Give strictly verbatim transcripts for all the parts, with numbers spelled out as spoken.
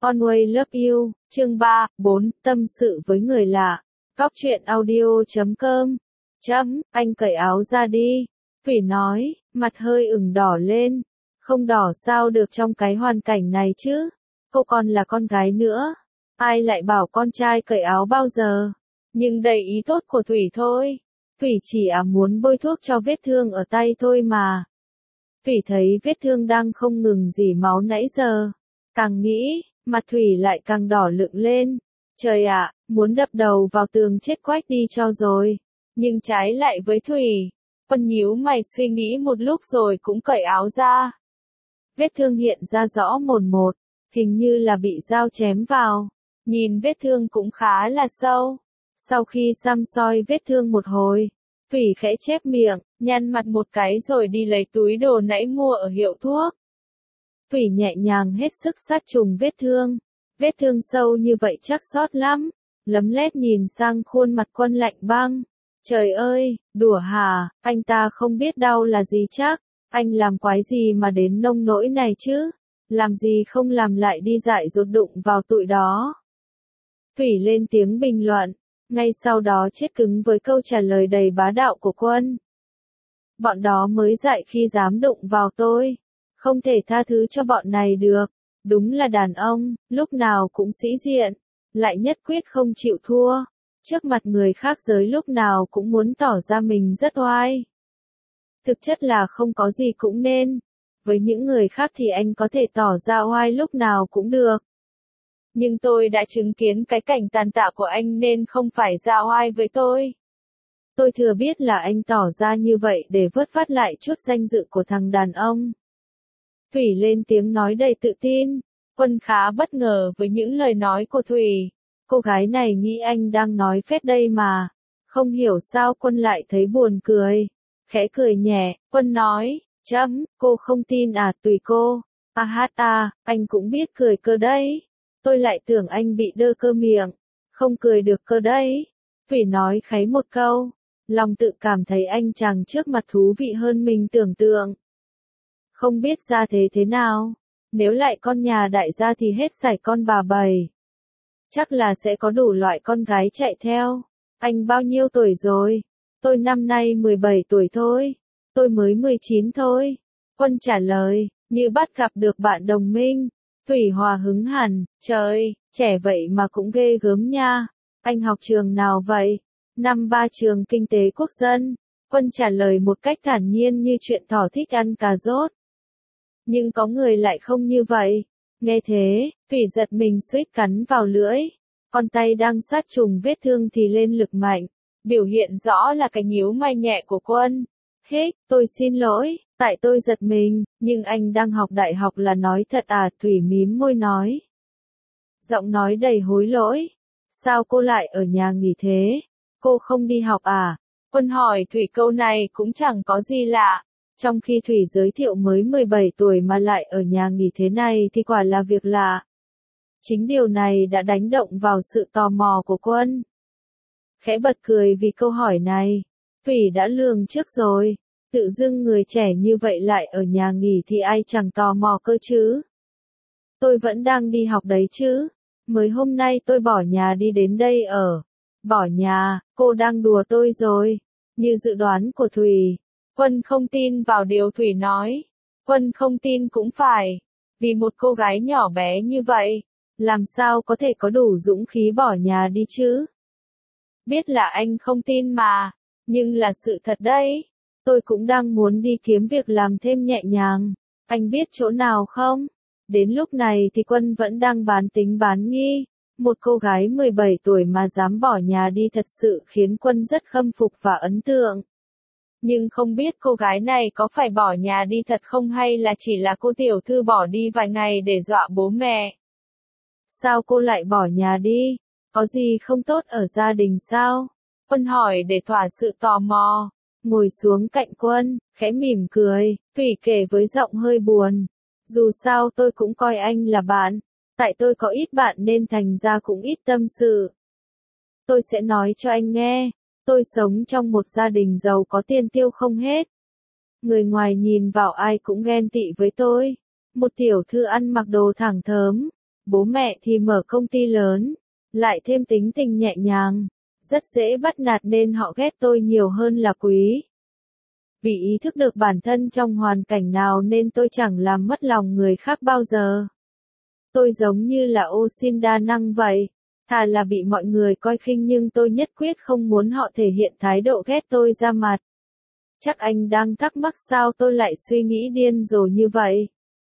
Always Love You, chương ba, bốn, tâm sự với người lạ. Cóc truyện audio chấm com. Chấm, anh cởi áo ra đi. Thủy nói, mặt hơi ửng đỏ lên. Không đỏ sao được trong cái hoàn cảnh này chứ. Cô còn là con gái nữa. Ai lại bảo con trai cởi áo bao giờ. Nhưng đầy ý tốt của Thủy thôi. Thủy chỉ à muốn bôi thuốc cho vết thương ở tay thôi mà. Thủy thấy vết thương đang không ngừng rỉ máu nãy giờ. Càng nghĩ, mặt Thủy lại càng đỏ lựng lên. Trời ạ, muốn đập đầu vào tường chết quách đi cho rồi. Nhưng trái lại với Thủy, Quân nhíu mày suy nghĩ một lúc rồi cũng cởi áo ra. Vết thương hiện ra rõ mồn một, hình như là bị dao chém vào. Nhìn vết thương cũng khá là sâu. Sau khi xăm soi vết thương một hồi, Thủy khẽ chép miệng, nhăn mặt một cái rồi đi lấy túi đồ nãy mua ở hiệu thuốc. Thủy nhẹ nhàng hết sức sát trùng vết thương. Vết thương sâu như vậy chắc sót lắm. Lấm lét nhìn sang khuôn mặt Quân lạnh băng. Trời ơi, đùa hả, anh ta không biết đau là gì chắc. Anh làm quái gì mà đến nông nỗi này chứ? Làm gì không làm lại đi dại dột đụng vào tụi đó. Thủy lên tiếng bình luận. Ngay sau đó chết cứng với câu trả lời đầy bá đạo của Quân. Bọn đó mới dại khi dám đụng vào tôi. Không thể tha thứ cho bọn này được. Đúng là đàn ông, lúc nào cũng sĩ diện. Lại nhất quyết không chịu thua. Trước mặt người khác giới lúc nào cũng muốn tỏ ra mình rất oai. Thực chất là không có gì cũng nên. Với những người khác thì anh có thể tỏ ra oai lúc nào cũng được. Nhưng tôi đã chứng kiến cái cảnh tàn tạ của anh nên không phải ra oai với tôi. Tôi thừa biết là anh tỏ ra như vậy để vớt vát lại chút danh dự của thằng đàn ông. Thủy lên tiếng nói đầy tự tin. Quân khá bất ngờ với những lời nói của Thủy. Cô gái này nghĩ anh đang nói phét đây mà. Không hiểu sao Quân lại thấy buồn cười. Khẽ cười nhẹ, Quân nói, chấm, cô không tin à, tùy cô. À hát à, anh cũng biết cười cơ đấy. Tôi lại tưởng anh bị đơ cơ miệng. Không cười được cơ đấy. Thủy nói kháy một câu. Lòng tự cảm thấy anh chàng trước mặt thú vị hơn mình tưởng tượng. Không biết ra thế thế nào. Nếu lại con nhà đại gia thì hết sảy con bà bầy. Chắc là sẽ có đủ loại con gái chạy theo. Anh bao nhiêu tuổi rồi? Tôi năm nay mười bảy tuổi thôi. Tôi mới mười chín thôi. Quân trả lời, như bắt gặp được bạn đồng minh. Thủy hòa hứng hẳn, trời, trẻ vậy mà cũng ghê gớm nha. Anh học trường nào vậy? Năm ba trường kinh tế quốc dân. Quân trả lời một cách thản nhiên như chuyện thỏ thích ăn cà rốt. Nhưng có người lại không như vậy. Nghe thế, Thủy giật mình suýt cắn vào lưỡi. Con tay đang sát trùng vết thương thì lên lực mạnh. Biểu hiện rõ là cái nhíu mày nhẹ của Quân. Hích, tôi xin lỗi, tại tôi giật mình, nhưng anh đang học đại học là nói thật à? Thủy mím môi nói. Giọng nói đầy hối lỗi. Sao cô lại ở nhà nghỉ thế? Cô không đi học à? Quân hỏi Thủy câu này cũng chẳng có gì lạ. Trong khi Thủy giới thiệu mới mười bảy tuổi mà lại ở nhà nghỉ thế này thì quả là việc lạ. Chính điều này đã đánh động vào sự tò mò của Quân. Khẽ bật cười vì câu hỏi này. Thủy đã lường trước rồi. Tự dưng người trẻ như vậy lại ở nhà nghỉ thì ai chẳng tò mò cơ chứ. Tôi vẫn đang đi học đấy chứ. Mới hôm nay tôi bỏ nhà đi đến đây ở. Bỏ nhà, cô đang đùa tôi rồi. Như dự đoán của Thủy. Quân không tin vào điều Thủy nói. Quân không tin cũng phải. Vì một cô gái nhỏ bé như vậy, làm sao có thể có đủ dũng khí bỏ nhà đi chứ? Biết là anh không tin mà, nhưng là sự thật đấy. Tôi cũng đang muốn đi kiếm việc làm thêm nhẹ nhàng. Anh biết chỗ nào không? Đến lúc này thì Quân vẫn đang bán tính bán nghi. Một cô gái mười bảy tuổi mà dám bỏ nhà đi thật sự khiến Quân rất khâm phục và ấn tượng. Nhưng không biết cô gái này có phải bỏ nhà đi thật không hay là chỉ là cô tiểu thư bỏ đi vài ngày để dọa bố mẹ. Sao cô lại bỏ nhà đi? Có gì không tốt ở gia đình sao? Quân hỏi để thỏa sự tò mò. Ngồi xuống cạnh Quân, khẽ mỉm cười, Thủy kể với giọng hơi buồn. Dù sao tôi cũng coi anh là bạn. Tại tôi có ít bạn nên thành ra cũng ít tâm sự. Tôi sẽ nói cho anh nghe. Tôi sống trong một gia đình giàu có tiền tiêu không hết. Người ngoài nhìn vào ai cũng ghen tị với tôi. Một tiểu thư ăn mặc đồ thẳng thớm. Bố mẹ thì mở công ty lớn, lại thêm tính tình nhẹ nhàng, rất dễ bắt nạt nên họ ghét tôi nhiều hơn là quý. Vì ý thức được bản thân trong hoàn cảnh nào nên tôi chẳng làm mất lòng người khác bao giờ. Tôi giống như là ô xin đa năng vậy, thà là bị mọi người coi khinh nhưng tôi nhất quyết không muốn họ thể hiện thái độ ghét tôi ra mặt. Chắc anh đang thắc mắc sao tôi lại suy nghĩ điên rồ như vậy.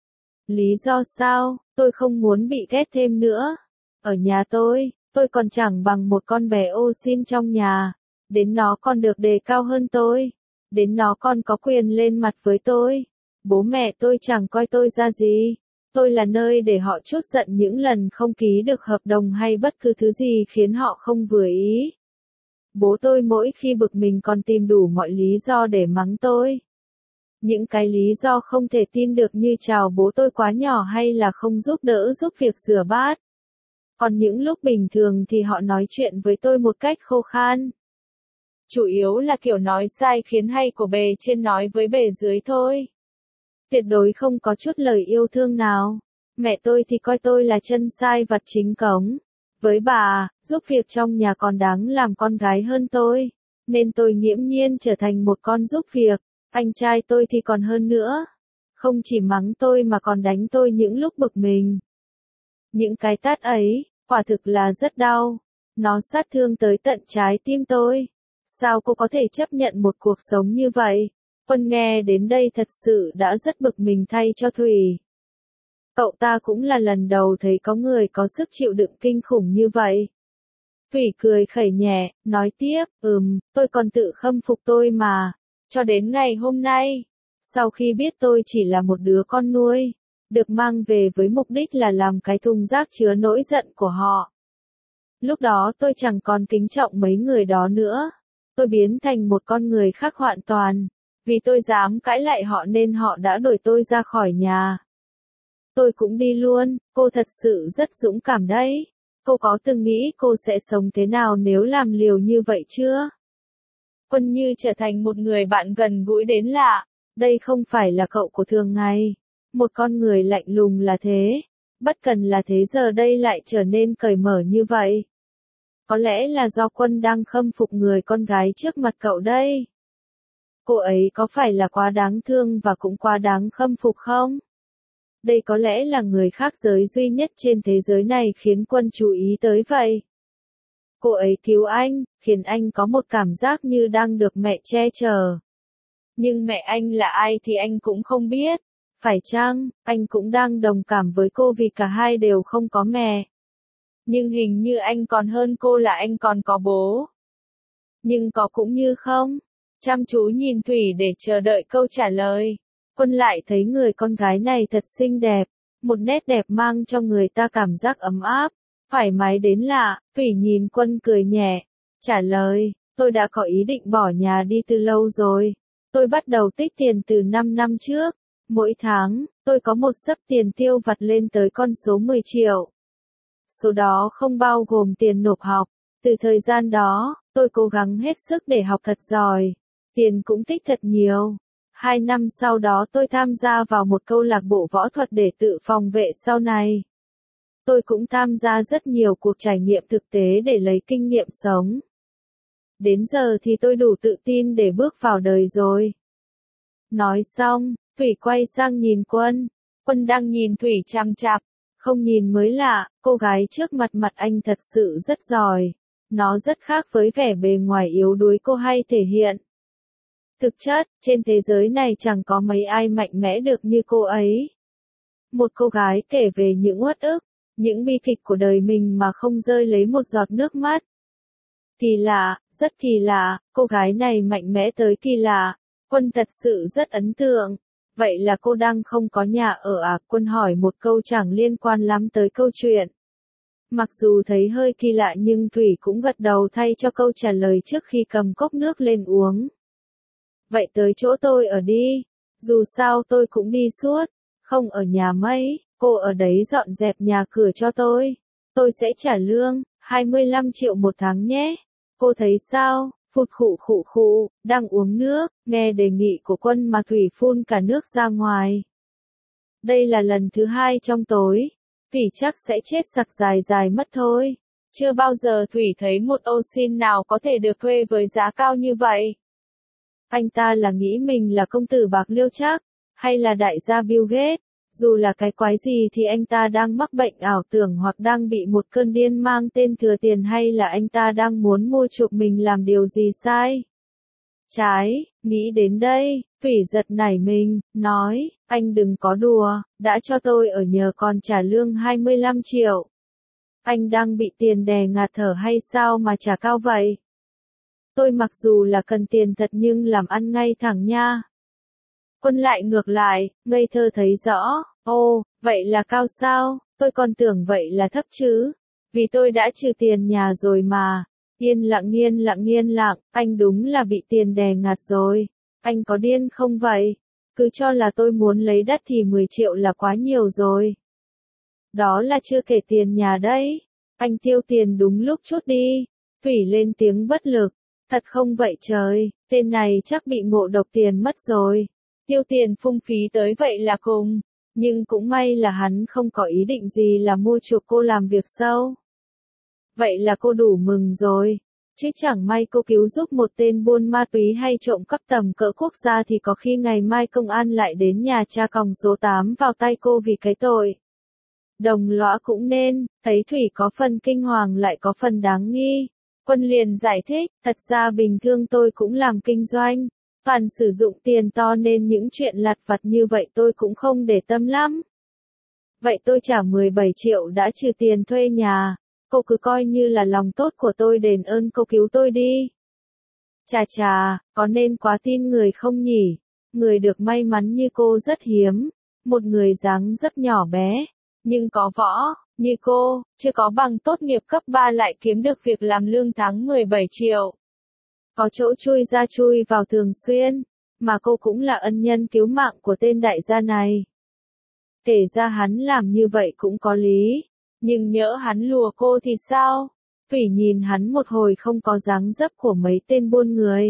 Lý do sao, tôi không muốn bị ghét thêm nữa. Ở nhà tôi, tôi còn chẳng bằng một con bé ô xin trong nhà. Đến nó còn được đề cao hơn tôi. Đến nó còn có quyền lên mặt với tôi. Bố mẹ tôi chẳng coi tôi ra gì. Tôi là nơi để họ trút giận những lần không ký được hợp đồng hay bất cứ thứ gì khiến họ không vừa ý. Bố tôi mỗi khi bực mình còn tìm đủ mọi lý do để mắng tôi. Những cái lý do không thể tin được như chào bố tôi quá nhỏ hay là không giúp đỡ giúp việc rửa bát. Còn những lúc bình thường thì họ nói chuyện với tôi một cách khô khan. Chủ yếu là kiểu nói sai khiến hay của bề trên nói với bề dưới thôi. Tuyệt đối không có chút lời yêu thương nào. Mẹ tôi thì coi tôi là chân sai vặt chính cống. Với bà, giúp việc trong nhà còn đáng làm con gái hơn tôi. Nên tôi nghiễm nhiên trở thành một con giúp việc. Anh trai tôi thì còn hơn nữa. Không chỉ mắng tôi mà còn đánh tôi những lúc bực mình. Những cái tát ấy, quả thực là rất đau. Nó sát thương tới tận trái tim tôi. Sao cô có thể chấp nhận một cuộc sống như vậy? Quân nghe đến đây thật sự đã rất bực mình thay cho Thủy. Cậu ta cũng là lần đầu thấy có người có sức chịu đựng kinh khủng như vậy. Thủy cười khẩy nhẹ, nói tiếp, ừm, tôi còn tự khâm phục tôi mà. Cho đến ngày hôm nay, sau khi biết tôi chỉ là một đứa con nuôi, được mang về với mục đích là làm cái thùng rác chứa nỗi giận của họ. Lúc đó tôi chẳng còn kính trọng mấy người đó nữa. Tôi biến thành một con người khác hoàn toàn. Vì tôi dám cãi lại họ nên họ đã đuổi tôi ra khỏi nhà. Tôi cũng đi luôn, cô thật sự rất dũng cảm đấy. Cô có từng nghĩ cô sẽ sống thế nào nếu làm liều như vậy chưa? Quân như trở thành một người bạn gần gũi đến lạ. Đây không phải là cậu của thường ngày. Một con người lạnh lùng là thế. Bất cần là thế giờ đây lại trở nên cởi mở như vậy. Có lẽ là do Quân đang khâm phục người con gái trước mặt cậu đây. Cô ấy có phải là quá đáng thương và cũng quá đáng khâm phục không? Đây có lẽ là người khác giới duy nhất trên thế giới này khiến Quân chú ý tới vậy. Cô ấy cứu anh, khiến anh có một cảm giác như đang được mẹ che chở. Nhưng mẹ anh là ai thì anh cũng không biết. Phải chăng, anh cũng đang đồng cảm với cô vì cả hai đều không có mẹ. Nhưng hình như anh còn hơn cô là anh còn có bố. Nhưng có cũng như không. Chăm chú nhìn Thủy để chờ đợi câu trả lời. Quân lại thấy người con gái này thật xinh đẹp. Một nét đẹp mang cho người ta cảm giác ấm áp. Thoải mái đến lạ. Thủy nhìn Quân cười nhẹ. Trả lời, tôi đã có ý định bỏ nhà đi từ lâu rồi. Tôi bắt đầu tích tiền từ năm năm trước. Mỗi tháng, tôi có một xấp tiền tiêu vặt lên tới con số mười triệu. Số đó không bao gồm tiền nộp học. Từ thời gian đó, tôi cố gắng hết sức để học thật giỏi. Tiền cũng tích thật nhiều. Hai năm sau đó tôi tham gia vào một câu lạc bộ võ thuật để tự phòng vệ sau này. Tôi cũng tham gia rất nhiều cuộc trải nghiệm thực tế để lấy kinh nghiệm sống. Đến giờ thì tôi đủ tự tin để bước vào đời rồi. Nói xong, Thủy quay sang nhìn Quân. Quân đang nhìn Thủy chằm chằm. Không nhìn mới lạ, cô gái trước mặt mặt anh thật sự rất giỏi. Nó rất khác với vẻ bề ngoài yếu đuối cô hay thể hiện. Thực chất, trên thế giới này chẳng có mấy ai mạnh mẽ được như cô ấy. Một cô gái kể về những uất ức, những bi kịch của đời mình mà không rơi lấy một giọt nước mắt. Kỳ lạ, rất kỳ lạ, cô gái này mạnh mẽ tới kỳ lạ. Quân thật sự rất ấn tượng. Vậy là cô đang không có nhà ở à? Quân hỏi một câu chẳng liên quan lắm tới câu chuyện. Mặc dù thấy hơi kỳ lạ nhưng Thủy cũng gật đầu thay cho câu trả lời trước khi cầm cốc nước lên uống. Vậy tới chỗ tôi ở đi. Dù sao tôi cũng đi suốt. Không ở nhà mấy, cô ở đấy dọn dẹp nhà cửa cho tôi. Tôi sẽ trả lương, hai mươi lăm triệu một tháng nhé. Cô thấy sao? Phụt khụ khụ khụ, đang uống nước, nghe đề nghị của Quân mà Thủy phun cả nước ra ngoài. Đây là lần thứ hai trong tối. Thủy chắc sẽ chết sặc dài dài mất thôi. Chưa bao giờ Thủy thấy một ô xin nào có thể được thuê với giá cao như vậy. Anh ta là nghĩ mình là công tử bạc liêu chắc, hay là đại gia Bill Gates. Dù là cái quái gì thì anh ta đang mắc bệnh ảo tưởng hoặc đang bị một cơn điên mang tên thừa tiền, hay là anh ta đang muốn mua chuộc mình làm điều gì sai. Trái, nghĩ đến đây, Thủy giật nảy mình, nói, anh đừng có đùa, đã cho tôi ở nhờ còn trả lương hai mươi lăm triệu. Anh đang bị tiền đè ngạt thở hay sao mà trả cao vậy? Tôi mặc dù là cần tiền thật nhưng làm ăn ngay thẳng nha. Quân lại ngược lại, ngây thơ thấy rõ, ô, vậy là cao sao, tôi còn tưởng vậy là thấp chứ, vì tôi đã trừ tiền nhà rồi mà. Yên lặng yên lặng yên lặng, anh đúng là bị tiền đè ngạt rồi, anh có điên không vậy? Cứ cho là tôi muốn lấy đất thì mười triệu là quá nhiều rồi. Đó là chưa kể tiền nhà đấy, anh tiêu tiền đúng lúc chút đi. Thủy lên tiếng bất lực, thật không vậy trời, tên này chắc bị ngộ độc tiền mất rồi. Tiêu tiền phung phí tới vậy là cùng, nhưng cũng may là hắn không có ý định gì là mua chuộc cô làm việc sâu. Vậy là cô đủ mừng rồi, chứ chẳng may cô cứu giúp một tên buôn ma túy hay trộm cắp tầm cỡ quốc gia thì có khi ngày mai công an lại đến nhà tra còng số tám vào tay cô vì cái tội. Đồng lõa cũng nên, thấy Thủy có phần kinh hoàng lại có phần đáng nghi. Quân liền giải thích, thật ra bình thường tôi cũng làm kinh doanh, toàn sử dụng tiền to nên những chuyện lặt vặt như vậy tôi cũng không để tâm lắm. Vậy tôi trả mười bảy triệu đã trừ tiền thuê nhà, cô cứ coi như là lòng tốt của tôi đền ơn cô cứu tôi đi. Chà chà, có nên quá tin người không nhỉ? Người được may mắn như cô rất hiếm, một người dáng rất nhỏ bé, nhưng có võ, như cô, chưa có bằng tốt nghiệp cấp ba lại kiếm được việc làm lương tháng mười bảy triệu. Có chỗ chui ra chui vào thường xuyên, mà cô cũng là ân nhân cứu mạng của tên đại gia này. Kể ra hắn làm như vậy cũng có lý, nhưng nhỡ hắn lùa cô thì sao? Thủy nhìn hắn một hồi không có dáng dấp của mấy tên buôn người.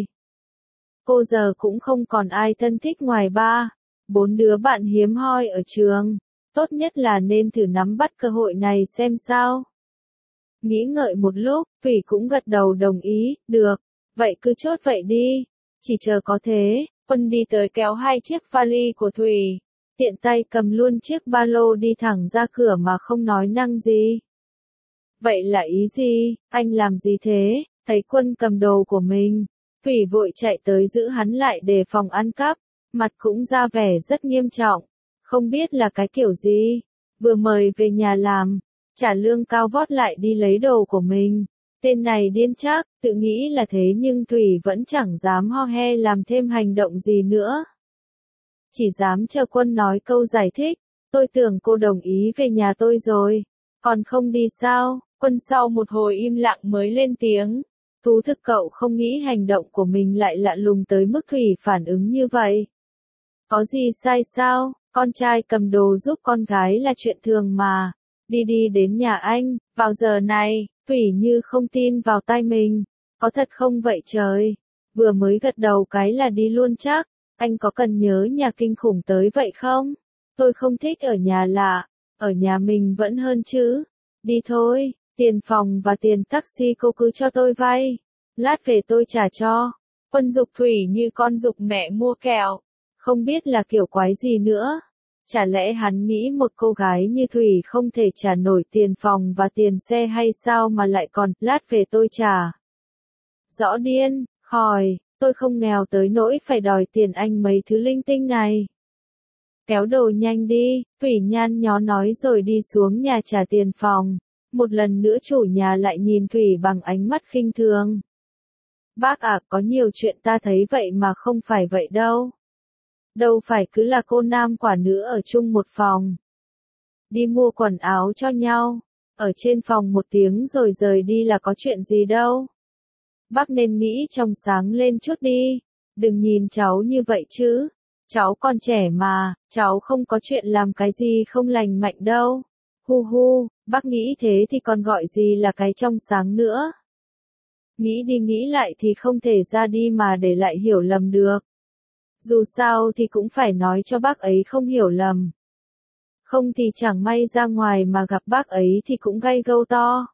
Cô giờ cũng không còn ai thân thích ngoài ba, bốn đứa bạn hiếm hoi ở trường, tốt nhất là nên thử nắm bắt cơ hội này xem sao. Nghĩ ngợi một lúc, Thủy cũng gật đầu đồng ý, được, vậy cứ chốt vậy đi, chỉ chờ có thế. Quân đi tới kéo hai chiếc vali của Thủy, tiện tay cầm luôn chiếc ba lô đi thẳng ra cửa mà không nói năng gì. Vậy là ý gì, anh làm gì thế? Thấy Quân cầm đồ của mình, Thủy vội chạy tới giữ hắn lại để phòng ăn cắp, mặt cũng ra vẻ rất nghiêm trọng, không biết là cái kiểu gì, vừa mời về nhà làm, trả lương cao vót lại đi lấy đồ của mình. Tên này điên chắc, tự nghĩ là thế nhưng Thủy vẫn chẳng dám ho he làm thêm hành động gì nữa. Chỉ dám chờ Quân nói câu giải thích, tôi tưởng cô đồng ý về nhà tôi rồi, còn không đi sao? Quân sau một hồi im lặng mới lên tiếng, thú thực cậu không nghĩ hành động của mình lại lạ lùng tới mức Thủy phản ứng như vậy. Có gì sai sao, con trai cầm đồ giúp con gái là chuyện thường mà, đi đi đến nhà anh, vào giờ này. Thủy như không tin vào tai mình, có thật không vậy trời, vừa mới gật đầu cái là đi luôn chắc, anh có cần nhớ nhà kinh khủng tới vậy không? Tôi không thích ở nhà lạ, ở nhà mình vẫn hơn chứ, đi thôi, tiền phòng và tiền taxi cô cứ cho tôi vay, lát về tôi trả cho. Quân giục Thủy như con giục mẹ mua kẹo, không biết là kiểu quái gì nữa. Chả lẽ hắn nghĩ một cô gái như Thủy không thể trả nổi tiền phòng và tiền xe hay sao mà lại còn, lát về tôi trả. Rõ điên, khòi, tôi không nghèo tới nỗi phải đòi tiền anh mấy thứ linh tinh này. Kéo đồ nhanh đi, Thủy nhăn nhó nói rồi đi xuống nhà trả tiền phòng. Một lần nữa chủ nhà lại nhìn Thủy bằng ánh mắt khinh thường. Bác ạ, có nhiều chuyện ta thấy vậy mà không phải vậy đâu. Đâu phải cứ là cô nam quả nữ ở chung một phòng. Đi mua quần áo cho nhau, ở trên phòng một tiếng rồi rời đi là có chuyện gì đâu. Bác nên nghĩ trong sáng lên chút đi, đừng nhìn cháu như vậy chứ. Cháu còn trẻ mà, cháu không có chuyện làm cái gì không lành mạnh đâu. Hu hu, bác nghĩ thế thì còn gọi gì là cái trong sáng nữa. Nghĩ đi nghĩ lại thì không thể ra đi mà để lại hiểu lầm được. Dù sao thì cũng phải nói cho bác ấy không hiểu lầm. Không thì chẳng may ra ngoài mà gặp bác ấy thì cũng gây gâu to.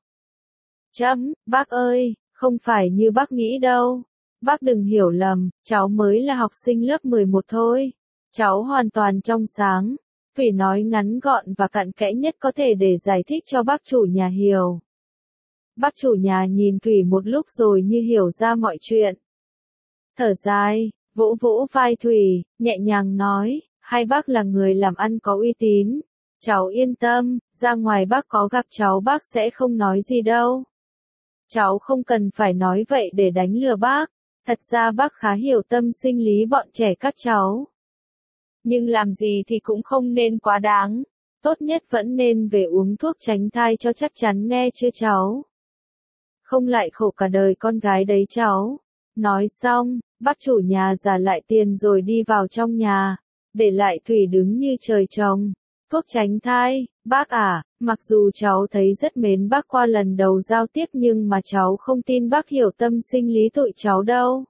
Chấm, bác ơi, không phải như bác nghĩ đâu. Bác đừng hiểu lầm, cháu mới là học sinh lớp mười một thôi. Cháu hoàn toàn trong sáng. Thủy nói ngắn gọn và cặn kẽ nhất có thể để giải thích cho bác chủ nhà hiểu. Bác chủ nhà nhìn Thủy một lúc rồi như hiểu ra mọi chuyện. Thở dài, vỗ vỗ vai Thủy, nhẹ nhàng nói, hai bác là người làm ăn có uy tín. Cháu yên tâm, ra ngoài bác có gặp cháu bác sẽ không nói gì đâu. Cháu không cần phải nói vậy để đánh lừa bác. Thật ra bác khá hiểu tâm sinh lý bọn trẻ các cháu. Nhưng làm gì thì cũng không nên quá đáng. Tốt nhất vẫn nên về uống thuốc tránh thai cho chắc chắn nghe chưa cháu. Không lại khổ cả đời con gái đấy cháu. Nói xong, bác chủ nhà giả lại tiền rồi đi vào trong nhà. Để lại Thủy đứng như trời trồng. Thuốc tránh thai, bác à, mặc dù cháu thấy rất mến bác qua lần đầu giao tiếp nhưng mà cháu không tin bác hiểu tâm sinh lý tụi cháu đâu.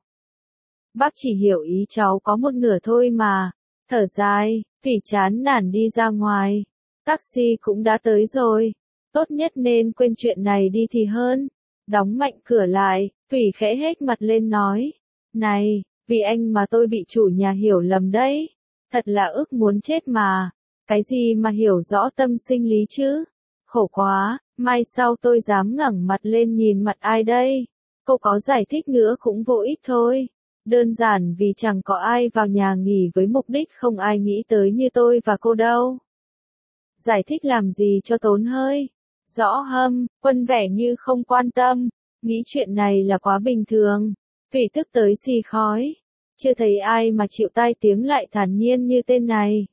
Bác chỉ hiểu ý cháu có một nửa thôi mà. Thở dài, Thủy chán nản đi ra ngoài. Taxi cũng đã tới rồi. Tốt nhất nên quên chuyện này đi thì hơn. Đóng mạnh cửa lại, Thủy khẽ hết mặt lên nói. Này, vì anh mà tôi bị chủ nhà hiểu lầm đấy. Thật là ức muốn chết mà. Cái gì mà hiểu rõ tâm sinh lý chứ? Khổ quá, mai sau tôi dám ngẩng mặt lên nhìn mặt ai đây? Cô có giải thích nữa cũng vô ích thôi. Đơn giản vì chẳng có ai vào nhà nghỉ với mục đích không ai nghĩ tới như tôi và cô đâu. Giải thích làm gì cho tốn hơi. Rõ hâm, Quân vẻ như không quan tâm. Nghĩ chuyện này là quá bình thường. Thủy tức tới xì khói. Chưa thấy ai mà chịu tai tiếng lại thản nhiên như tên này.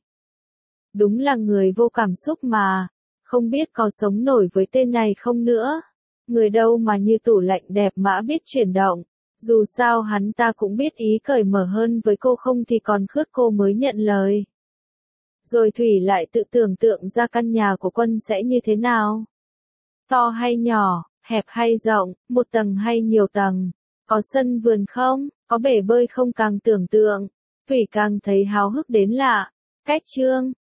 Đúng là người vô cảm xúc mà. Không biết có sống nổi với tên này không nữa. Người đâu mà như tủ lạnh đẹp mã biết chuyển động. Dù sao hắn ta cũng biết ý cởi mở hơn với cô không thì còn khước cô mới nhận lời. Rồi Thủy lại tự tưởng tượng ra căn nhà của Quân sẽ như thế nào. To hay nhỏ, hẹp hay rộng, một tầng hay nhiều tầng. Có sân vườn không, có bể bơi không càng tưởng tượng. Thủy càng thấy háo hức đến lạ. Cách chương